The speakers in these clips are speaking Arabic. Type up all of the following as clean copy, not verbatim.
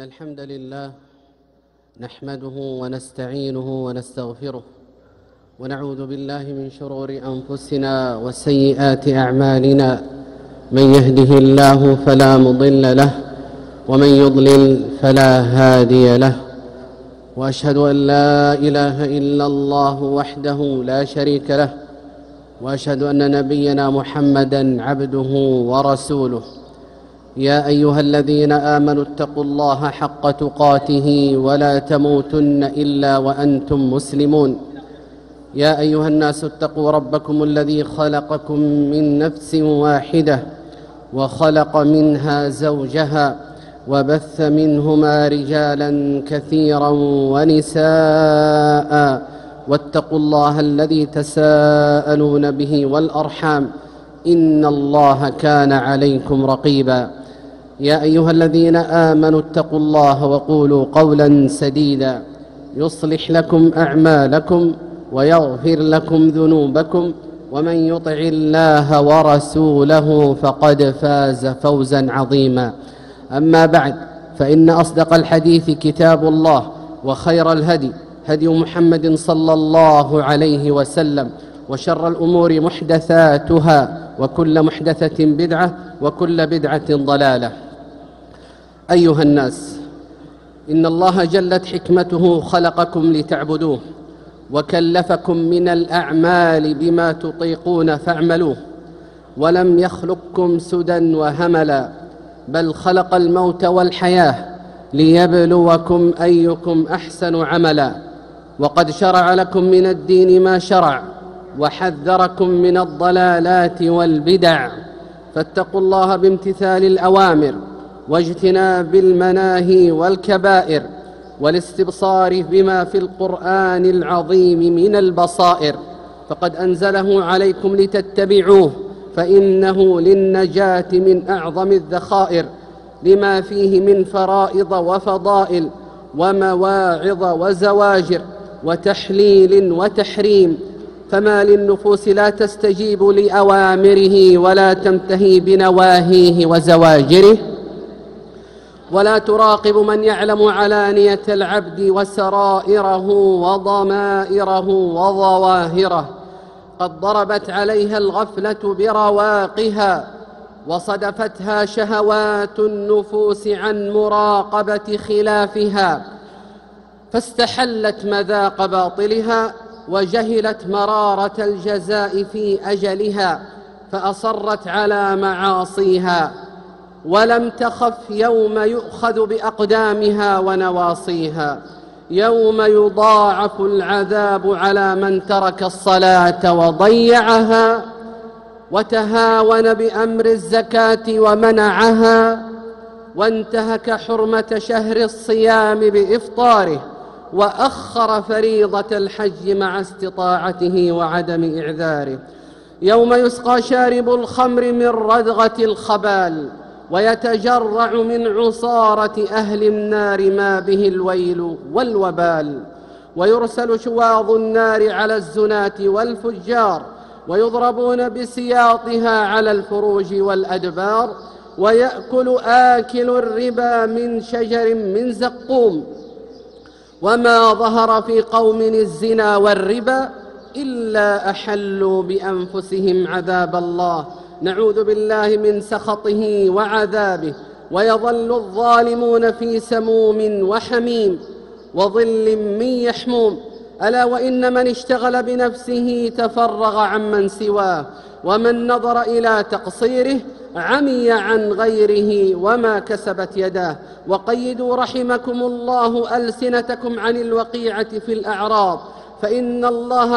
الحمد لله نحمده ونستعينه ونستغفره ونعوذ بالله من شرور أنفسنا وسيئات أعمالنا. من يهده الله فلا مضل له ومن يضلل فلا هادي له، وأشهد أن لا إله إلا الله وحده لا شريك له، وأشهد أن نبينا محمدًا عبده ورسوله. يا أيها الذين آمنوا اتقوا الله حق تقاته ولا تموتن إلا وأنتم مسلمون. يا أيها الناس اتقوا ربكم الذي خلقكم من نفس واحدة وخلق منها زوجها وبث منهما رجالا كثيرا ونساء، واتقوا الله الذي تساءلون به والأرحام إن الله كان عليكم رقيبا. يا أيها الذين آمنوا اتقوا الله وقولوا قولا سديدا يصلح لكم أعمالكم ويغفر لكم ذنوبكم، ومن يطع الله ورسوله فقد فاز فوزا عظيما. أما بعد، فإن أصدق الحديث كتاب الله، وخير الهدي هدي محمد صلى الله عليه وسلم، وشر الأمور محدثاتها، وكل محدثة بدعة، وكل بدعة ضلالة. أيها الناس، إن الله جلت حكمته خلقكم لتعبدوه، وكلفكم من الأعمال بما تطيقون فاعملوه، ولم يخلقكم سدى وهملا، بل خلق الموت والحياة ليبلوكم أيكم أحسن عملا. وقد شرع لكم من الدين ما شرع، وحذركم من الضلالات والبدع، فاتقوا الله بامتثال الأوامر واجتناب المناهي والكبائر، والاستبصار بما في القرآن العظيم من البصائر، فقد أنزله عليكم لتتبعوه، فإنه للنجاة من أعظم الذخائر، لما فيه من فرائض وفضائل ومواعظ وزواجر وتحليل وتحريم، فما للنفوس لا تستجيب لأوامره ولا تنتهي بنواهيه وزواجره، ولا تراقب من يعلم علانية العبد وسرائره وضمائره وظواهره. قد ضربت عليها الغفلة برواقها، وصدفتها شهوات النفوس عن مراقبة خلافها، فاستحلت مذاق باطلها، وجهلت مرارة الجزاء في أجلها، فأصرت على معاصيها، ولم تخف يوم يؤخذ بأقدامها ونواصيها، يوم يضاعف العذاب على من ترك الصلاة وضيعها، وتهاون بأمر الزكاة ومنعها، وانتهك حرمة شهر الصيام بإفطاره، وأخر فريضة الحج مع استطاعته وعدم إعذاره، يوم يسقى شارب الخمر من ردغة الخبال، ويتجرع من عصارة أهل النار ما به الويل والوبال، ويرسل شواظ النار على الزناة والفجار، ويضربون بسياطها على الفروج والأدبار، ويأكل آكل الربا من شجر من زقوم، وما ظهر في قوم الزنا والربا إلا أحلوا بأنفسهم عذاب الله، نعوذ بالله من سخطه وعذابه، ويظل الظالمون في سموم وحميم وظل من يحموم. ألا وإن من اشتغل بنفسه تفرغ عمن سواه، ومن نظر إلى تقصيره عمي عن غيره وما كسبت يداه. وقيدوا رحمكم الله ألسنتكم عن الوقيعة في الأعراض، فإن الله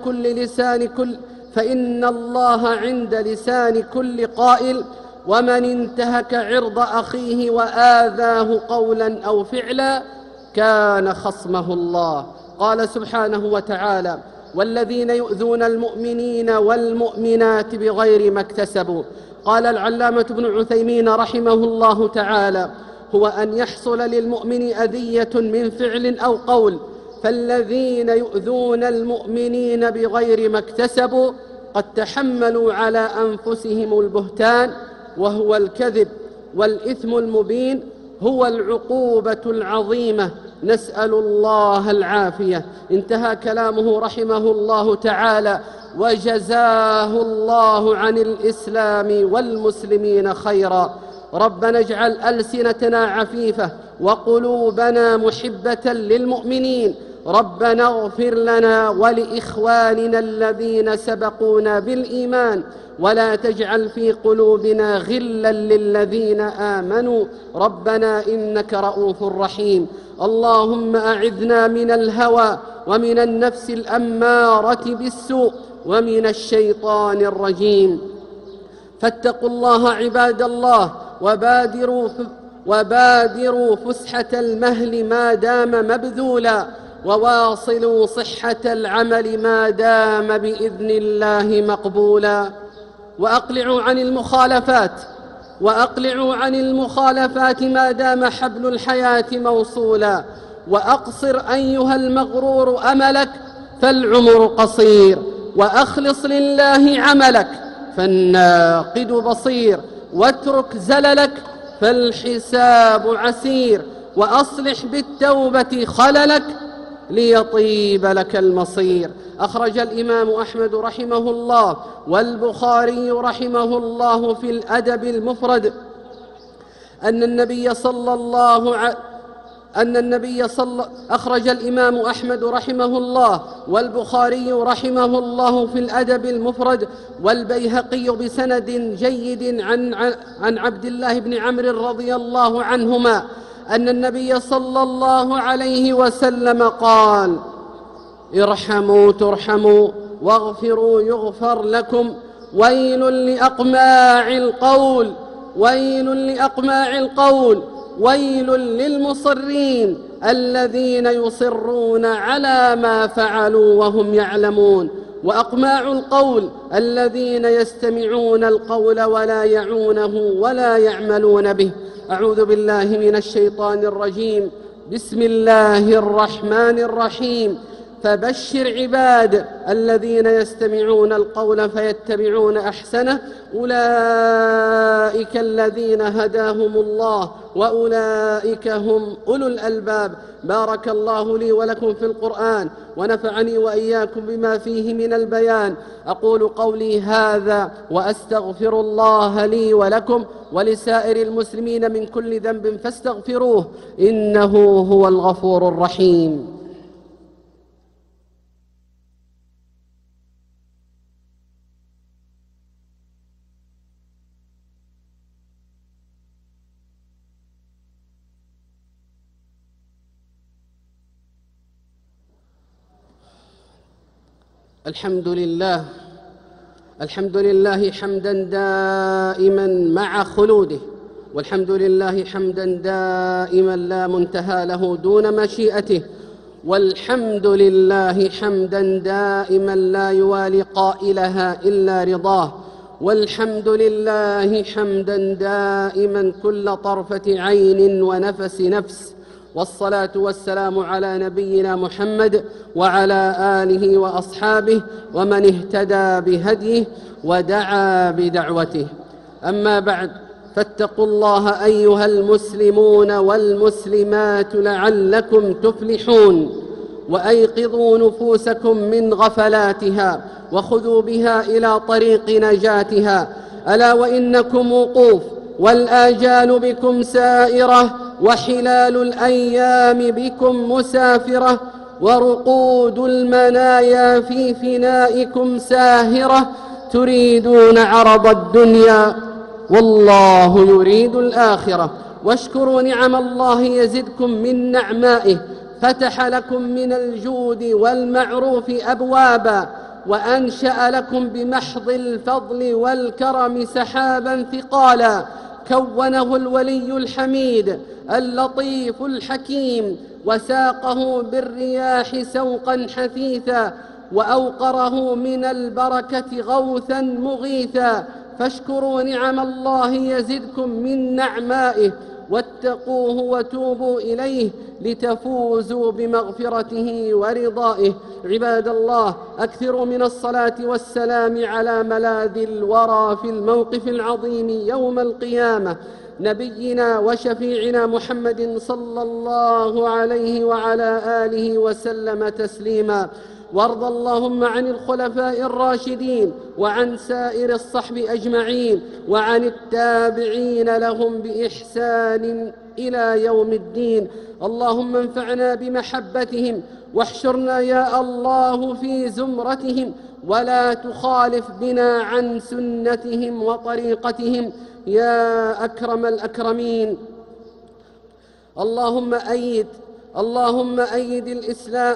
عند لسان كل قائل، ومن انتهك عرض أخيه وآذاه قولا أو فعلا كان خصمه الله. قال سبحانه وتعالى: والذين يؤذون المؤمنين والمؤمنات بغير ما اكتسبوا. قال العلامة ابن عثيمين رحمه الله تعالى: هو أن يحصل للمؤمن أذية من فعل أو قول، فالذين يؤذون المؤمنين بغير ما اكتسبوا قد تحملوا على أنفسهم البهتان، وهو الكذب والإثم المبين، هو العقوبة العظيمة، نسأل الله العافية. انتهى كلامه رحمه الله تعالى، وجزاه الله عن الإسلام والمسلمين خيرا. ربنا اجعل ألسنتنا عفيفة وقلوبنا محبة للمؤمنين. ربنا اغفر لنا ولإخواننا الذين سبقونا بالإيمان، ولا تجعل في قلوبنا غلا للذين آمنوا ربنا إنك رؤوف رحيم. اللهم أعذنا من الهوى ومن النفس الأمارة بالسوء ومن الشيطان الرجيم. فاتقوا الله عباد الله، وبادروا فسحة المهل ما دام مبذولا، وواصلوا صحة العمل ما دام بإذن الله مقبولا. وأقلعوا عن المخالفات ما دام حبل الحياة موصولا. وأقصر أيها المغرور أملك فالعمر قصير، وأخلص لله عملك فالناقد بصير، واترك زللك فالحساب عسير، وأصلح بالتوبة خللك ليطيب لك المصير. أخرج الإمام أحمد رحمه الله والبخاري رحمه الله في الأدب المفرد أخرج الإمام أحمد رحمه الله والبخاري رحمه الله في الأدب المفرد والبيهقي بسند جيد عن عبد الله بن عمرو رضي الله عنهما أن النبي صلى الله عليه وسلم قال: ارحموا ترحموا، واغفروا يغفر لكم، ويل لأقماع القول، ويل للمصرين الذين يصرون على ما فعلوا وهم يعلمون. وأقماع القول الذين يستمعون القول ولا يعونه ولا يعملون به. أعوذ بالله من الشيطان الرجيم. بسم الله الرحمن الرحيم. فبشر عباد الذين يستمعون القول فيتبعون أحسنه، أولئك الذين هداهم الله وأولئك هم أولو الألباب. بارك الله لي ولكم في القرآن، ونفعني وإياكم بما فيه من البيان. أقول قولي هذا وأستغفر الله لي ولكم ولسائر المسلمين من كل ذنب فاستغفروه، إنه هو الغفور الرحيم. الحمد لله حمدا دائما مع خلوده، والحمد لله حمدا دائما لا منتهى له دون مشيئته، والحمد لله حمدا دائما لا يوالي قائلها إلا رضاه، والحمد لله حمدا دائما كل طرفة عين ونفس نفس. والصلاة والسلام على نبينا محمد وعلى آله وأصحابه ومن اهتدى بهديه ودعا بدعوته. أما بعد، فاتقوا الله أيها المسلمون والمسلمات لعلكم تفلحون، وأيقظوا نفوسكم من غفلاتها وخذوا بها إلى طريق نجاتها. ألا وإنكم وقوف، والآجال بكم سائرة، وحلال الأيام بكم مسافرة، ورقود المنايا في فنائكم ساهرة. تريدون عرض الدنيا والله يريد الآخرة. واشكروا نعم الله يزدكم من نعمائه، فتح لكم من الجود والمعروف أبوابا، وأنشأ لكم بمحض الفضل والكرم سحابا ثقالا، كونه الولي الحميد اللطيف الحكيم، وساقه بالرياح سوقا حثيثا، وأوقره من البركة غوثا مغيثا. فاشكروا نعم الله يزدكم من نعمائه، واتقوه وتوبوا إليه لتفوزوا بمغفرته ورضائه. عباد الله، أكثروا من الصلاة والسلام على ملاذ الورى في الموقف العظيم يوم القيامة. نبينا وشفيعنا محمد صلى الله عليه وعلى آله وسلم تسليما. وارض اللهم عن الخلفاء الراشدين وعن سائر الصحب أجمعين وعن التابعين لهم بإحسان إلى يوم الدين. اللهم انفعنا بمحبتهم واحشرنا يا الله في زمرتهم، ولا تخالف بنا عن سنتهم وطريقتهم يا أكرم الأكرمين. اللهم أيد الإسلام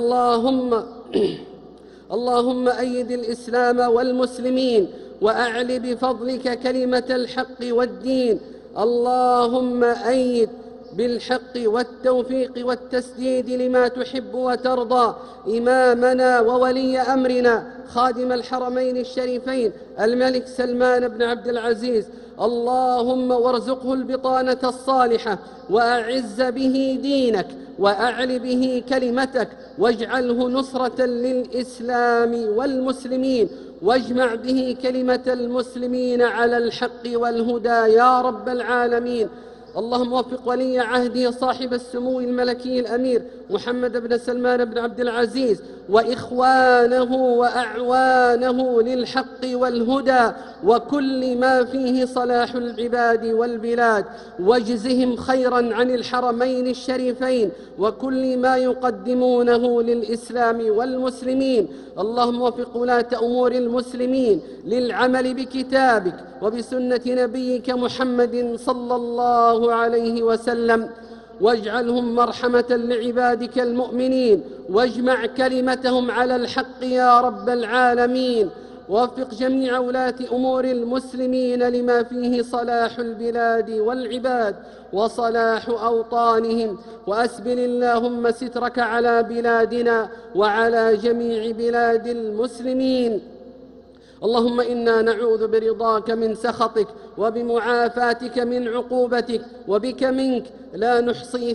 اللهم أيد الإسلام والمسلمين، وأعل بفضلك كلمة الحق والدين. اللهم أيد بالحق والتوفيق والتسديد لما تحب وترضى إمامنا وولي أمرنا خادم الحرمين الشريفين الملك سلمان بن عبد العزيز. اللهم وارزقه البطانة الصالحة، وأعز به دينك، وأعل به كلمتك، واجعله نصرة للإسلام والمسلمين، واجمع به كلمة المسلمين على الحق والهدى يا رب العالمين. اللهم وفق ولي عهده صاحب السمو الملكي الأمير محمد بن سلمان بن عبد العزيز وإخوانه وأعوانه للحق والهدى وكل ما فيه صلاح العباد والبلاد، واجزهم خيرا عن الحرمين الشريفين وكل ما يقدمونه للإسلام والمسلمين. اللهم وفق ولاة أمور المسلمين للعمل بكتابك وبسنة نبيك محمد صلى الله عليه وسلم، واجعلهم مرحمة لعبادك المؤمنين، واجمع كلمتهم على الحق يا رب العالمين. ووفق جميع ولاة أمور المسلمين لما فيه صلاح البلاد والعباد وصلاح أوطانهم، وأسبل اللهم سترك على بلادنا وعلى جميع بلاد المسلمين. اللهم إنا نعوذ برضاك من سخطك وبمعافاتك من عقوبتك، وبك منك لا نحصي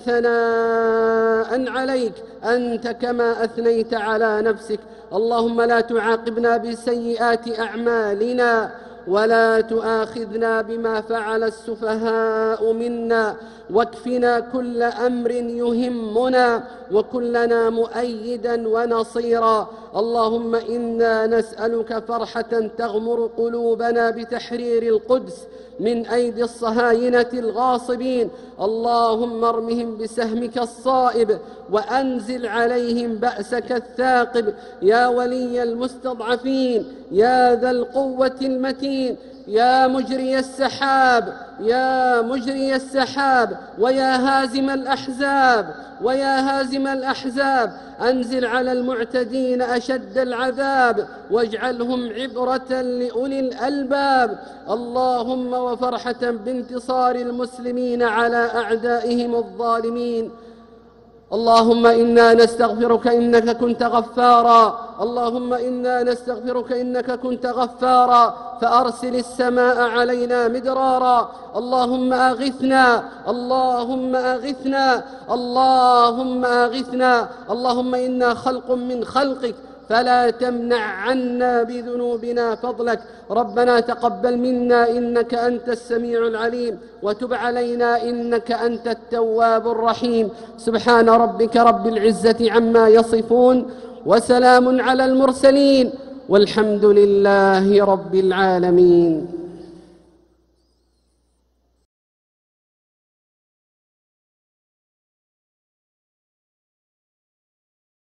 ثناء عليك أنت كما أثنيت على نفسك. اللهم لا تعاقبنا بسيئات أعمالنا، ولا تؤاخذنا بما فعل السفهاء منا، واكفنا كل أمر يهمنا، وكلنا مؤيدا ونصيرا. اللهم إنا نسألك فرحة تغمر قلوبنا بتحرير القدس من أيدي الصهاينة الغاصبين. اللهم ارمهم بسهمك الصائب، وأنزل عليهم بأسك الثاقب يا ولي المستضعفين، يا ذا القوة المتين، يا مجري السحاب، يا مجري السحاب، ويا هازم الأحزاب، أنزل على المعتدين أشد العذاب، واجعلهم عبرة لأولي الألباب. اللهم وفرحة بانتصار المسلمين على أعدائهم الظالمين. اللهم إنا نستغفرك إنك كنت غفارا، اللهم إنا نستغفرك إنك كنت غفارا، فأرسل السماء علينا مدرارا. اللهم أغثنا، اللهم أغثنا، اللهم أغثنا. اللهم إنا خلق من خلقك فلا تمنع عنا بذنوبنا فضلك. ربنا تقبل منا إنك أنت السميع العليم، وتب علينا إنك أنت التواب الرحيم. سبحان ربك رب العزة عما يصفون، وسلام على المرسلين، والحمد لله رب العالمين.